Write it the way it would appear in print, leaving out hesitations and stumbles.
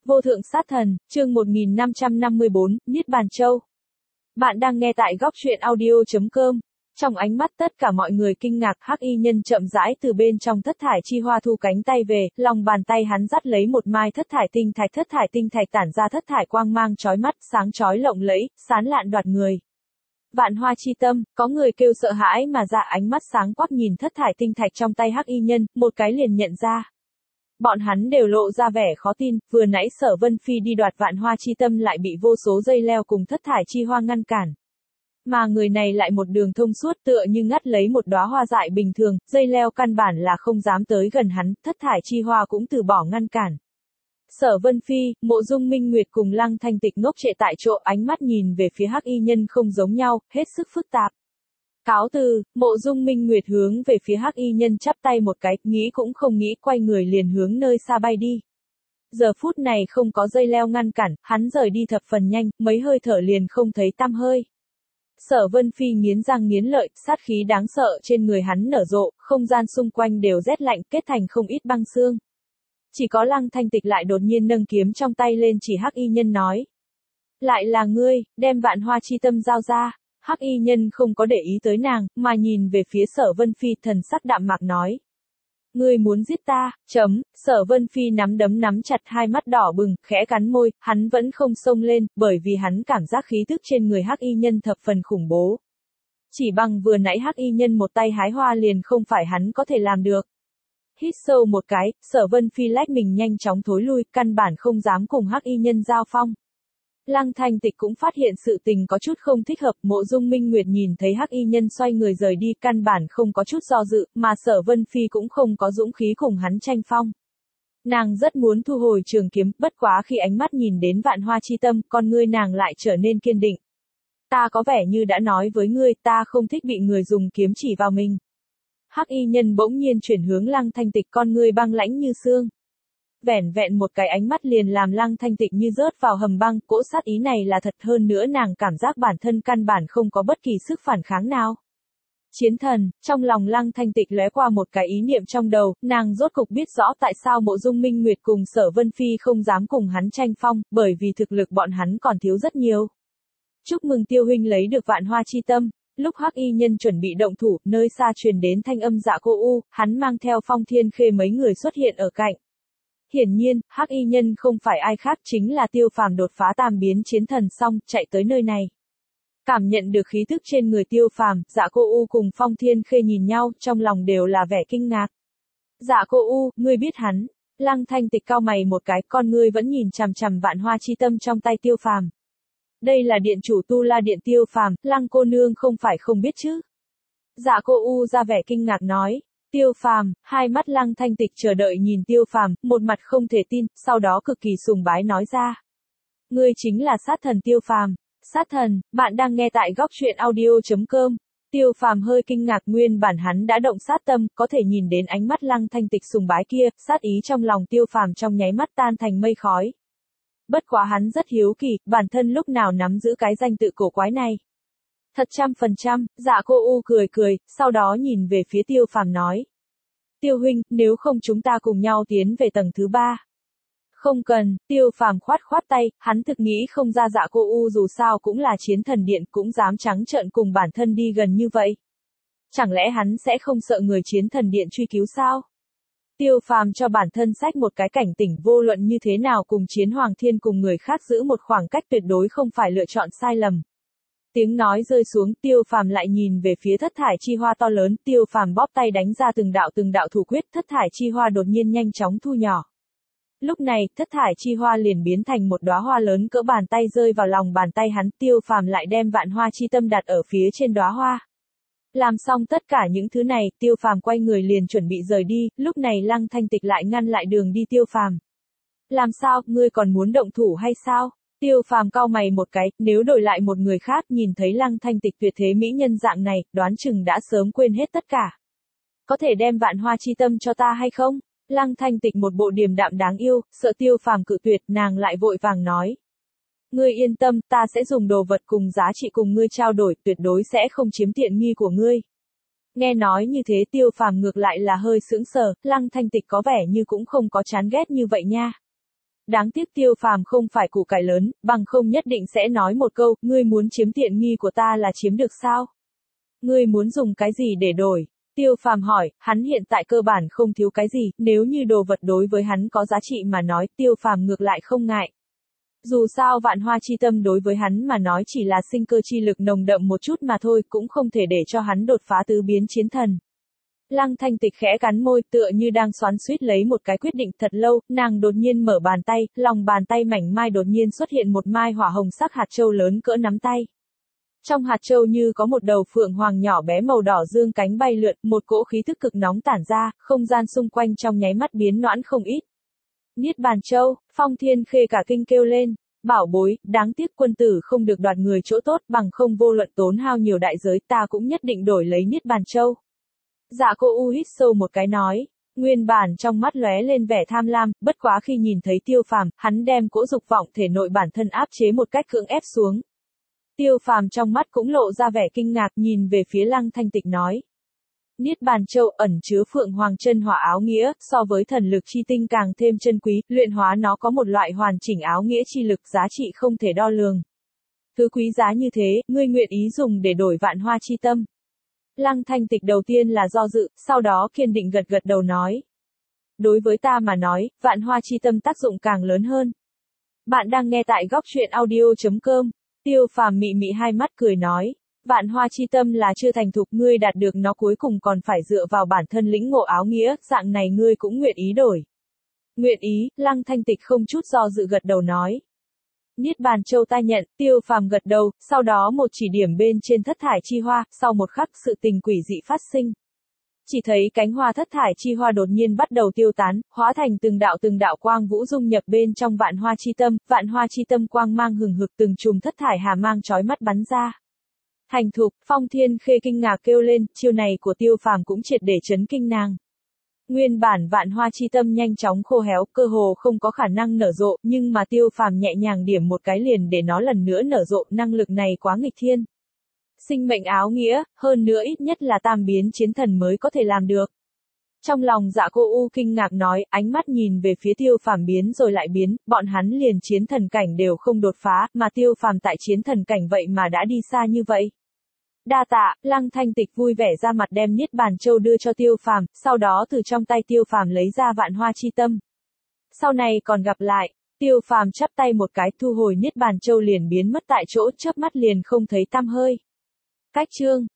Vô thượng sát thần, chương 1554, Niết Bàn Châu. Bạn đang nghe tại góc truyện audio.com. Trong ánh mắt tất cả mọi người kinh ngạc, Hắc Y Nhân chậm rãi từ bên trong thất thải chi hoa thu cánh tay về, lòng bàn tay hắn dắt lấy một mai thất thải tinh thạch tản ra thất thải quang mang chói mắt, sáng chói lộng lẫy, sán lạn đoạt người. Vạn Hoa Chi Tâm, có người kêu sợ hãi mà ra, ánh mắt sáng quắc nhìn thất thải tinh thạch trong tay Hắc Y Nhân, một cái liền nhận ra. Bọn hắn đều lộ ra vẻ khó tin, vừa nãy Sở Vân Phi đi đoạt Vạn Hoa Chi Tâm lại bị vô số dây leo cùng thất thải chi hoa ngăn cản. Mà người này lại một đường thông suốt, tựa như ngắt lấy một đóa hoa dại bình thường, dây leo căn bản là không dám tới gần hắn, thất thải chi hoa cũng từ bỏ ngăn cản. Sở Vân Phi, Mộ Dung Minh Nguyệt cùng Lăng Thanh Tịch ngốc trệ tại chỗ, ánh mắt nhìn về phía Hắc Y Nhân không giống nhau, hết sức phức tạp. Cáo từ, Mộ Dung Minh Nguyệt hướng về phía Hắc Y Nhân chắp tay một cái, nghĩ cũng không nghĩ, quay người liền hướng nơi xa bay đi. Giờ phút này không có dây leo ngăn cản, hắn rời đi thập phần nhanh, mấy hơi thở liền không thấy tăm hơi. Sở Vân Phi nghiến răng nghiến lợi, sát khí đáng sợ trên người hắn nở rộ, không gian xung quanh đều rét lạnh, kết thành không ít băng xương. Chỉ có Lăng Thanh Tịch lại đột nhiên nâng kiếm trong tay lên chỉ Hắc Y Nhân nói. Lại là ngươi, đem Vạn Hoa Chi Tâm giao ra. Hắc Y Nhân không có để ý tới nàng, mà nhìn về phía Sở Vân Phi, thần sắc đạm mạc nói. Ngươi muốn giết ta, Sở Vân Phi nắm chặt, hai mắt đỏ bừng, khẽ cắn môi, hắn vẫn không xông lên, bởi vì hắn cảm giác khí tức trên người Hắc Y Nhân thập phần khủng bố. Chỉ bằng vừa nãy Hắc Y Nhân một tay hái hoa liền không phải hắn có thể làm được. Hít sâu một cái, Sở Vân Phi lách mình nhanh chóng thối lui, căn bản không dám cùng Hắc Y Nhân giao phong. Lăng Thanh Tịch cũng phát hiện sự tình có chút không thích hợp, Mộ Dung Minh Nguyệt nhìn thấy Hắc Y Nhân xoay người rời đi, căn bản không có chút do dự, mà Sở Vân Phi cũng không có dũng khí cùng hắn tranh phong. Nàng rất muốn thu hồi trường kiếm, bất quá khi ánh mắt nhìn đến Vạn Hoa Chi Tâm, con ngươi nàng lại trở nên kiên định. Ta có vẻ như đã nói với ngươi, ta không thích bị người dùng kiếm chỉ vào mình. Hắc Y Nhân bỗng nhiên chuyển hướng Lăng Thanh Tịch, con ngươi băng lãnh như xương. Vẻn vẹn một cái ánh mắt liền làm Lăng Thanh Tịch như rớt vào hầm băng, cỗ sát ý này là thật, hơn nữa nàng cảm giác bản thân căn bản không có bất kỳ sức phản kháng nào. Chiến thần, trong lòng Lăng Thanh Tịch lóe qua một cái ý niệm trong đầu, nàng rốt cục biết rõ tại sao Mộ Dung Minh Nguyệt cùng Sở Vân Phi không dám cùng hắn tranh phong, bởi vì thực lực bọn hắn còn thiếu rất nhiều. Chúc mừng Tiêu huynh lấy được Vạn Hoa Chi Tâm. Lúc Hắc Y Nhân chuẩn bị động thủ, nơi xa truyền đến thanh âm Dạ Cô U, hắn mang theo Phong Thiên Khê mấy người xuất hiện ở cạnh. Hiển nhiên, Hắc Y Nhân không phải ai khác, chính là Tiêu Phàm đột phá tam biến chiến thần xong, chạy tới nơi này. Cảm nhận được khí tức trên người Tiêu Phàm, Dạ Cô U cùng Phong Thiên Khê nhìn nhau, trong lòng đều là vẻ kinh ngạc. Dạ Cô U, ngươi biết hắn? Lăng Thanh Tịch cau mày một cái, con ngươi vẫn nhìn chằm chằm Vạn Hoa Chi Tâm trong tay Tiêu Phàm. Đây là điện chủ Tu La Điện Tiêu Phàm, Lăng cô nương không phải không biết chứ? Dạ Cô U ra vẻ kinh ngạc nói. Tiêu Phàm, hai mắt Lăng Thanh Tịch chờ đợi nhìn Tiêu Phàm, một mặt không thể tin, sau đó cực kỳ sùng bái nói ra. Ngươi chính là sát thần Tiêu Phàm. Sát thần, bạn đang nghe tại góc truyện audio.com. Tiêu Phàm hơi kinh ngạc, nguyên bản hắn đã động sát tâm, có thể nhìn đến ánh mắt Lăng Thanh Tịch sùng bái kia, sát ý trong lòng Tiêu Phàm trong nháy mắt tan thành mây khói. Bất quá hắn rất hiếu kỳ, bản thân lúc nào nắm giữ cái danh tự cổ quái này. Thật 100%, Dạ Cô U cười, sau đó nhìn về phía Tiêu Phàm nói. Tiêu huynh, nếu không chúng ta cùng nhau tiến về tầng thứ 3. Không cần, Tiêu Phàm khoát tay, hắn thực nghĩ không ra Dạ Cô U dù sao cũng là chiến thần điện, cũng dám trắng trợn cùng bản thân đi gần như vậy. Chẳng lẽ hắn sẽ không sợ người chiến thần điện truy cứu sao? Tiêu Phàm cho bản thân xách một cái cảnh tỉnh, vô luận như thế nào cùng Chiến Hoàng Thiên cùng người khác giữ một khoảng cách tuyệt đối không phải lựa chọn sai lầm. Tiếng nói rơi xuống, Tiêu Phàm lại nhìn về phía thất thải chi hoa to lớn, Tiêu Phàm bóp tay đánh ra từng đạo thủ quyết, thất thải chi hoa đột nhiên nhanh chóng thu nhỏ. Lúc này, thất thải chi hoa liền biến thành một đóa hoa lớn cỡ bàn tay rơi vào lòng bàn tay hắn, Tiêu Phàm lại đem Vạn Hoa Chi Tâm đặt ở phía trên đóa hoa. Làm xong tất cả những thứ này, Tiêu Phàm quay người liền chuẩn bị rời đi, lúc này Lăng Thanh Tịch lại ngăn lại đường đi Tiêu Phàm. Làm sao, ngươi còn muốn động thủ hay sao? Tiêu Phàm cau mày một cái, nếu đổi lại một người khác nhìn thấy Lăng Thanh Tịch tuyệt thế mỹ nhân dạng này, đoán chừng đã sớm quên hết tất cả. Có thể đem Vạn Hoa Chi Tâm cho ta hay không? Lăng Thanh Tịch một bộ điềm đạm đáng yêu, sợ Tiêu Phàm cự tuyệt, nàng lại vội vàng nói. Ngươi yên tâm, ta sẽ dùng đồ vật cùng giá trị cùng ngươi trao đổi, tuyệt đối sẽ không chiếm tiện nghi của ngươi. Nghe nói như thế Tiêu Phàm ngược lại là hơi sững sờ, Lăng Thanh Tịch có vẻ như cũng không có chán ghét như vậy nha. đáng tiếc Tiêu Phàm không phải củ cải lớn, bằng không nhất định sẽ nói một câu, ngươi muốn chiếm tiện nghi của ta là chiếm được sao? Ngươi muốn dùng cái gì để đổi? Tiêu Phàm hỏi, hắn hiện tại cơ bản không thiếu cái gì, nếu như đồ vật đối với hắn có giá trị mà nói, Tiêu Phàm ngược lại không ngại. Dù sao vạn hoa chi tâm đối với hắn mà nói chỉ là sinh cơ chi lực nồng đậm một chút mà thôi, cũng không thể để cho hắn đột phá tứ biến chiến thần. Lăng Thanh Tịch khẽ cắn môi, tựa như đang xoắn xuýt lấy một cái quyết định. Thật lâu, nàng đột nhiên mở bàn tay, lòng bàn tay mảnh mai đột nhiên xuất hiện một mai hỏa hồng sắc hạt châu lớn cỡ nắm tay. Trong hạt châu như có một đầu phượng hoàng nhỏ bé màu đỏ dương cánh bay lượn, một cỗ khí tức cực nóng tản ra, không gian xung quanh trong nháy mắt biến noãn không ít. Niết bàn châu, Phong Thiên Khê cả kinh kêu lên, bảo bối, đáng tiếc quân tử không được đoạt người chỗ tốt, bằng không vô luận tốn hao nhiều đại giới ta cũng nhất định đổi lấy Niết bàn châu. Dạ cô U hít sâu một cái nói, nguyên bản trong mắt lóe lên vẻ tham lam, bất quá khi nhìn thấy Tiêu Phàm, hắn đem cỗ dục vọng thể nội bản thân áp chế một cách cưỡng ép xuống. Tiêu Phàm trong mắt cũng lộ ra vẻ kinh ngạc, nhìn về phía Lăng Thanh Tịch nói. Niết bàn châu ẩn chứa phượng hoàng chân hỏa áo nghĩa, so với thần lực chi tinh càng thêm chân quý, luyện hóa nó có một loại hoàn chỉnh áo nghĩa chi lực giá trị không thể đo lường. Thứ quý giá như thế, ngươi nguyện ý dùng để đổi vạn hoa chi tâm. Lăng Thanh Tịch đầu tiên là do dự, sau đó kiên định gật gật đầu nói. Đối với ta mà nói, vạn hoa chi tâm tác dụng càng lớn hơn. Bạn đang nghe tại góc truyện audio.com. Tiêu Phàm mị mị hai mắt cười nói. Vạn hoa chi tâm là chưa thành thục, ngươi đạt được nó cuối cùng còn phải dựa vào bản thân lĩnh ngộ áo nghĩa, dạng này ngươi cũng nguyện ý đổi. Nguyện ý, Lăng Thanh Tịch không chút do dự gật đầu nói. Niết bàn châu ta nhận, Tiêu Phàm gật đầu, sau đó một chỉ điểm bên trên thất thải chi hoa, sau một khắc sự tình quỷ dị phát sinh. Chỉ thấy cánh hoa thất thải chi hoa đột nhiên bắt đầu tiêu tán, hóa thành từng đạo quang vũ dung nhập bên trong vạn hoa chi tâm quang mang hừng hực, từng chùm thất thải hà mang chói mắt bắn ra. Thành thục, Phong Thiên Khê kinh ngạc kêu lên, chiêu này của Tiêu Phàm cũng triệt để chấn kinh nàng. Nguyên bản vạn hoa chi tâm nhanh chóng khô héo, cơ hồ không có khả năng nở rộ, nhưng mà Tiêu Phàm nhẹ nhàng điểm một cái liền để nó lần nữa nở rộ, năng lực này quá nghịch thiên. Sinh mệnh áo nghĩa, hơn nữa ít nhất là tam biến chiến thần mới có thể làm được. Trong lòng Dạ Cô U kinh ngạc nói, ánh mắt nhìn về phía Tiêu Phàm biến rồi lại biến, bọn hắn liền chiến thần cảnh đều không đột phá, mà Tiêu Phàm tại chiến thần cảnh vậy mà đã đi xa như vậy. Đa tạ, Lăng Thanh Tịch vui vẻ ra mặt đem Niết bàn châu đưa cho Tiêu Phàm, sau đó từ trong tay Tiêu Phàm lấy ra vạn hoa chi tâm. Sau này còn gặp lại, Tiêu Phàm chắp tay một cái thu hồi Niết bàn châu liền biến mất tại chỗ, chớp mắt liền không thấy tăm hơi. Cách chương